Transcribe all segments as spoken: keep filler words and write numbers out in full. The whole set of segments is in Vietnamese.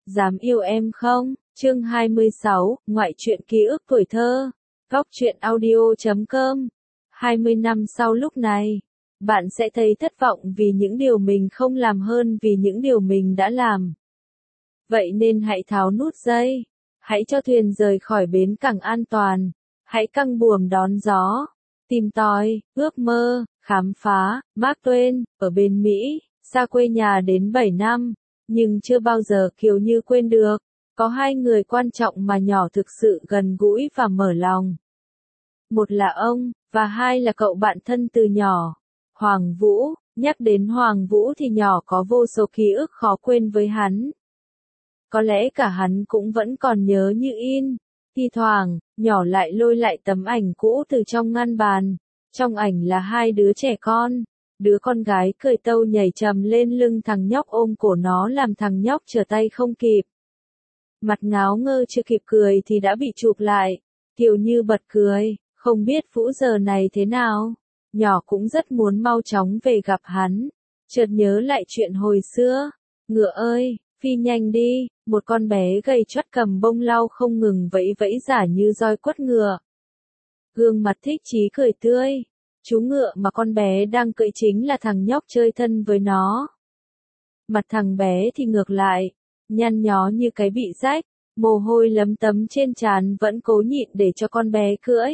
Dám yêu em không? Chương hai mươi sáu, ngoại truyện ký ức tuổi thơ. Góc truyện audio chấm com. hai mươi năm sau lúc này, bạn sẽ thấy thất vọng vì những điều mình không làm hơn vì những điều mình đã làm. Vậy nên hãy tháo nút dây, hãy cho thuyền rời khỏi bến cảng an toàn, hãy căng buồm đón gió, tìm tòi, ước mơ, khám phá. Mark Twain, ở bên Mỹ, xa quê nhà đến bảy năm, nhưng chưa bao giờ Kiều Như quên được. Có hai người quan trọng mà nhỏ thực sự gần gũi và mở lòng. Một là ông, và hai là cậu bạn thân từ nhỏ, Hoàng Vũ. Nhắc đến Hoàng Vũ thì nhỏ có vô số ký ức khó quên với hắn. Có lẽ cả hắn cũng vẫn còn nhớ như in. Thi thoảng, nhỏ lại lôi lại tấm ảnh cũ từ trong ngăn bàn. Trong ảnh là hai đứa trẻ con. Đứa con gái cười tâu nhảy trầm lên lưng thằng nhóc ôm cổ nó làm thằng nhóc trở tay không kịp. Mặt ngáo ngơ chưa kịp cười thì đã bị chụp lại. Kiều Như bật cười, không biết Vũ giờ này thế nào. Nhỏ cũng rất muốn mau chóng về gặp hắn. Chợt nhớ lại chuyện hồi xưa. Ngựa ơi, phi nhanh đi. Một con bé gầy choắt cầm bông lau không ngừng vẫy vẫy giả như roi quất ngựa. Gương mặt thích chí cười tươi. Chú ngựa mà con bé đang cưỡi chính là thằng nhóc chơi thân với nó. Mặt thằng bé thì ngược lại, nhăn nhó như cái bị rách, mồ hôi lấm tấm trên trán vẫn cố nhịn để cho con bé cưỡi.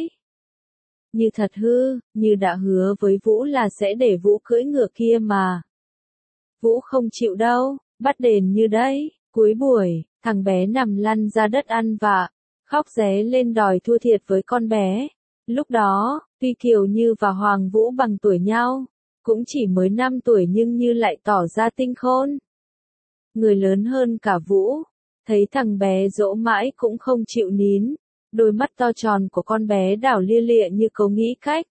Như thật hư, như đã hứa với Vũ là sẽ để Vũ cưỡi ngựa kia mà. Vũ không chịu đâu, bắt đền như đấy. Cuối buổi, thằng bé nằm lăn ra đất ăn vạ, khóc ré lên đòi thua thiệt với con bé. Lúc đó, tuy Kiều Như và Hoàng Vũ bằng tuổi nhau, cũng chỉ mới năm tuổi nhưng Như lại tỏ ra tinh khôn. Người lớn hơn cả Vũ, thấy thằng bé dỗ mãi cũng không chịu nín, đôi mắt to tròn của con bé đảo lia lịa như cố nghĩ cách.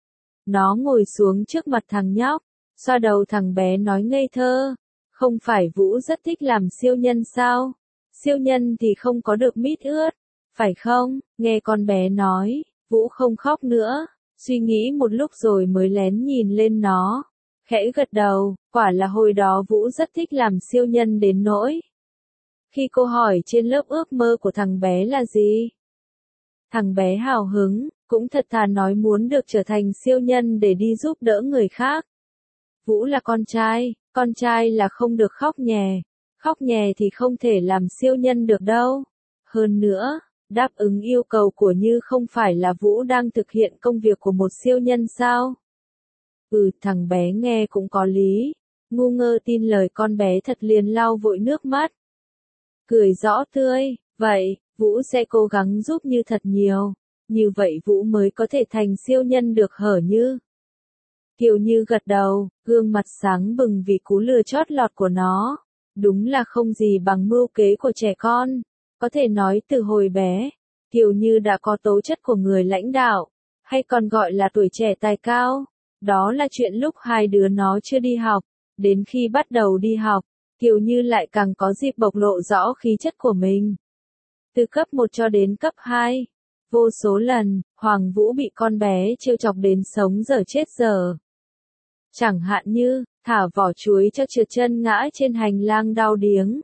Nó ngồi xuống trước mặt thằng nhóc, xoa đầu thằng bé nói ngây thơ, không phải Vũ rất thích làm siêu nhân sao? Siêu nhân thì không có được mít ướt, phải không? Nghe con bé nói, Vũ không khóc nữa, suy nghĩ một lúc rồi mới lén nhìn lên nó, khẽ gật đầu. Quả là hồi đó Vũ rất thích làm siêu nhân đến nỗi. Khi cô hỏi trên lớp ước mơ của thằng bé là gì? Thằng bé hào hứng, cũng thật thà nói muốn được trở thành siêu nhân để đi giúp đỡ người khác. Vũ là con trai, con trai là không được khóc nhè, khóc nhè thì không thể làm siêu nhân được đâu. Hơn nữa, đáp ứng yêu cầu của Như không phải là Vũ đang thực hiện công việc của một siêu nhân sao? Ừ, thằng bé nghe cũng có lý, ngu ngơ tin lời con bé thật liền lau vội nước mắt. Cười rõ tươi, vậy, Vũ sẽ cố gắng giúp Như thật nhiều, như vậy Vũ mới có thể thành siêu nhân được hở Như. Kiều Như gật đầu, gương mặt sáng bừng vì cú lừa chót lọt của nó. Đúng là không gì bằng mưu kế của trẻ con. Có thể nói từ hồi bé, Kiều Như đã có tố chất của người lãnh đạo, hay còn gọi là tuổi trẻ tài cao. Đó là chuyện lúc hai đứa nó chưa đi học. Đến khi bắt đầu đi học, Kiều Như lại càng có dịp bộc lộ rõ khí chất của mình. Từ cấp một cho đến cấp hai, vô số lần, Hoàng Vũ bị con bé trêu chọc đến sống dở chết dở. Chẳng hạn như, thả vỏ chuối cho trượt chân ngã trên hành lang đau điếng.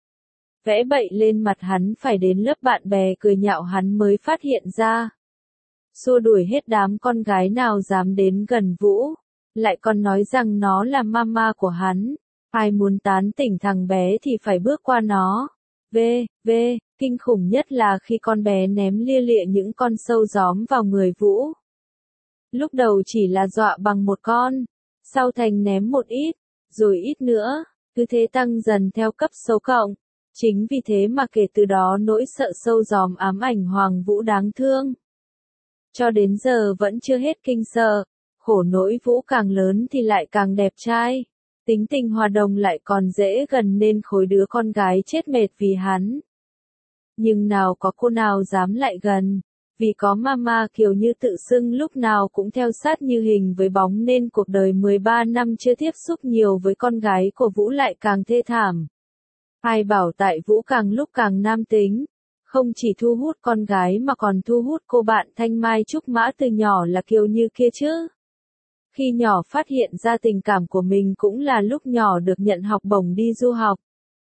Vẽ bậy lên mặt hắn phải đến lớp bạn bè cười nhạo hắn mới phát hiện ra. Xua đuổi hết đám con gái nào dám đến gần Vũ, lại còn nói rằng nó là mama của hắn. Ai muốn tán tỉnh thằng bé thì phải bước qua nó. V, V, kinh khủng nhất là khi con bé ném lia lịa những con sâu gióm vào người Vũ. Lúc đầu chỉ là dọa bằng một con, sau thành ném một ít, rồi ít nữa, cứ thế tăng dần theo cấp số cộng. Chính vì thế mà kể từ đó nỗi sợ sâu gióm ám ảnh Hoàng Vũ đáng thương. Cho đến giờ vẫn chưa hết kinh sợ, khổ nỗi Vũ càng lớn thì lại càng đẹp trai. Tính tình hòa đồng lại còn dễ gần nên khối đứa con gái chết mệt vì hắn. Nhưng nào có cô nào dám lại gần, vì có mama Kiều Như tự xưng lúc nào cũng theo sát như hình với bóng nên cuộc đời mười ba năm chưa tiếp xúc nhiều với con gái của Vũ lại càng thê thảm. Ai bảo tại Vũ càng lúc càng nam tính, không chỉ thu hút con gái mà còn thu hút cô bạn thanh mai trúc mã từ nhỏ là Kiều Như kia chứ. Khi nhỏ phát hiện ra tình cảm của mình cũng là lúc nhỏ được nhận học bổng đi du học.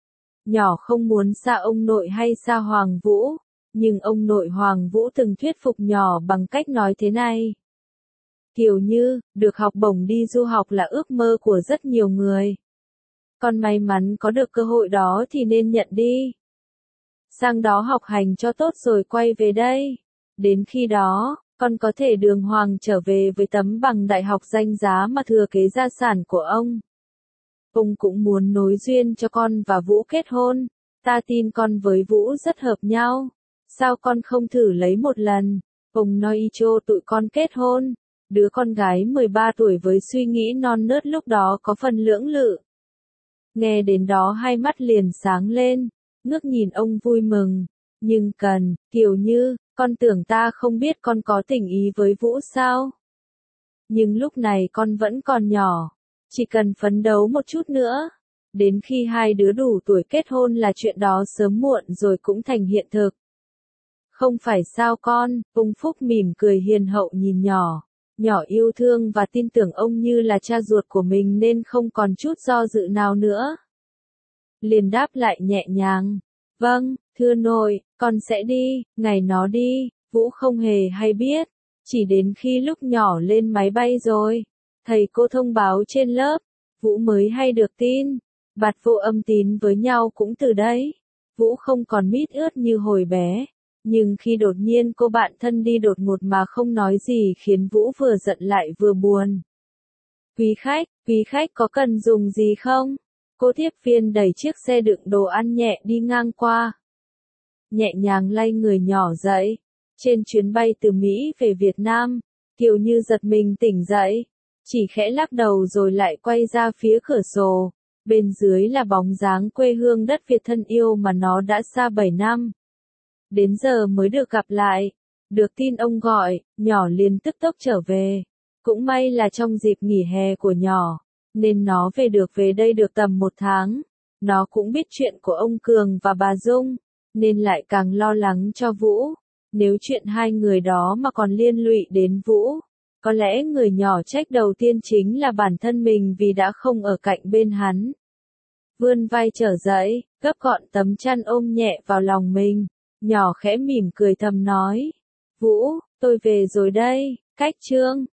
Nhỏ không muốn xa ông nội hay xa Hoàng Vũ, nhưng ông nội Hoàng Vũ từng thuyết phục nhỏ bằng cách nói thế này. Kiều Như, được học bổng đi du học là ước mơ của rất nhiều người. Con may mắn có được cơ hội đó thì nên nhận đi. Sang đó học hành cho tốt rồi quay về đây. Đến khi đó, con có thể đường hoàng trở về với tấm bằng đại học danh giá mà thừa kế gia sản của ông. Ông cũng muốn nối duyên cho con và Vũ kết hôn. Ta tin con với Vũ rất hợp nhau. Sao con không thử lấy một lần? Ông nói cho tụi con kết hôn. Đứa con gái mười ba tuổi với suy nghĩ non nớt lúc đó có phần lưỡng lự. Nghe đến đó hai mắt liền sáng lên, ngước nhìn ông vui mừng. Nhưng cần, Kiều Như, con tưởng ta không biết con có tình ý với Vũ sao? Nhưng lúc này con vẫn còn nhỏ, chỉ cần phấn đấu một chút nữa. Đến khi hai đứa đủ tuổi kết hôn là chuyện đó sớm muộn rồi cũng thành hiện thực. Không phải sao con, ông Phúc mỉm cười hiền hậu nhìn nhỏ. Nhỏ yêu thương và tin tưởng ông như là cha ruột của mình nên không còn chút do dự nào nữa. Liền đáp lại nhẹ nhàng. Vâng, thưa nội, con sẽ đi, ngày nó đi, Vũ không hề hay biết. Chỉ đến khi lúc nhỏ lên máy bay rồi, thầy cô thông báo trên lớp, Vũ mới hay được tin. Bạt vô âm tín với nhau cũng từ đấy. Vũ không còn mít ướt như hồi bé. Nhưng khi đột nhiên cô bạn thân đi đột ngột mà không nói gì khiến Vũ vừa giận lại vừa buồn. Quý khách, quý khách có cần dùng gì không? Cô tiếp viên đẩy chiếc xe đựng đồ ăn nhẹ đi ngang qua. Nhẹ nhàng lay người nhỏ dậy. Trên chuyến bay từ Mỹ về Việt Nam, Kiều Như giật mình tỉnh dậy. Chỉ khẽ lắc đầu rồi lại quay ra phía cửa sổ. Bên dưới là bóng dáng quê hương đất Việt thân yêu mà nó đã xa bảy năm. Đến giờ mới được gặp lại. Được tin ông gọi, nhỏ liền tức tốc trở về. Cũng may là trong dịp nghỉ hè của nhỏ, nên nó về được về đây được tầm một tháng. Nó cũng biết chuyện của ông Cường và bà Dung, nên lại càng lo lắng cho Vũ. Nếu chuyện hai người đó mà còn liên lụy đến Vũ, có lẽ người nhỏ trách đầu tiên chính là bản thân mình vì đã không ở cạnh bên hắn. Vươn vai trở dậy, gấp gọn tấm chăn ôm nhẹ vào lòng mình. Nhỏ khẽ mỉm cười thầm nói. Vũ, tôi về rồi đây, cách chương.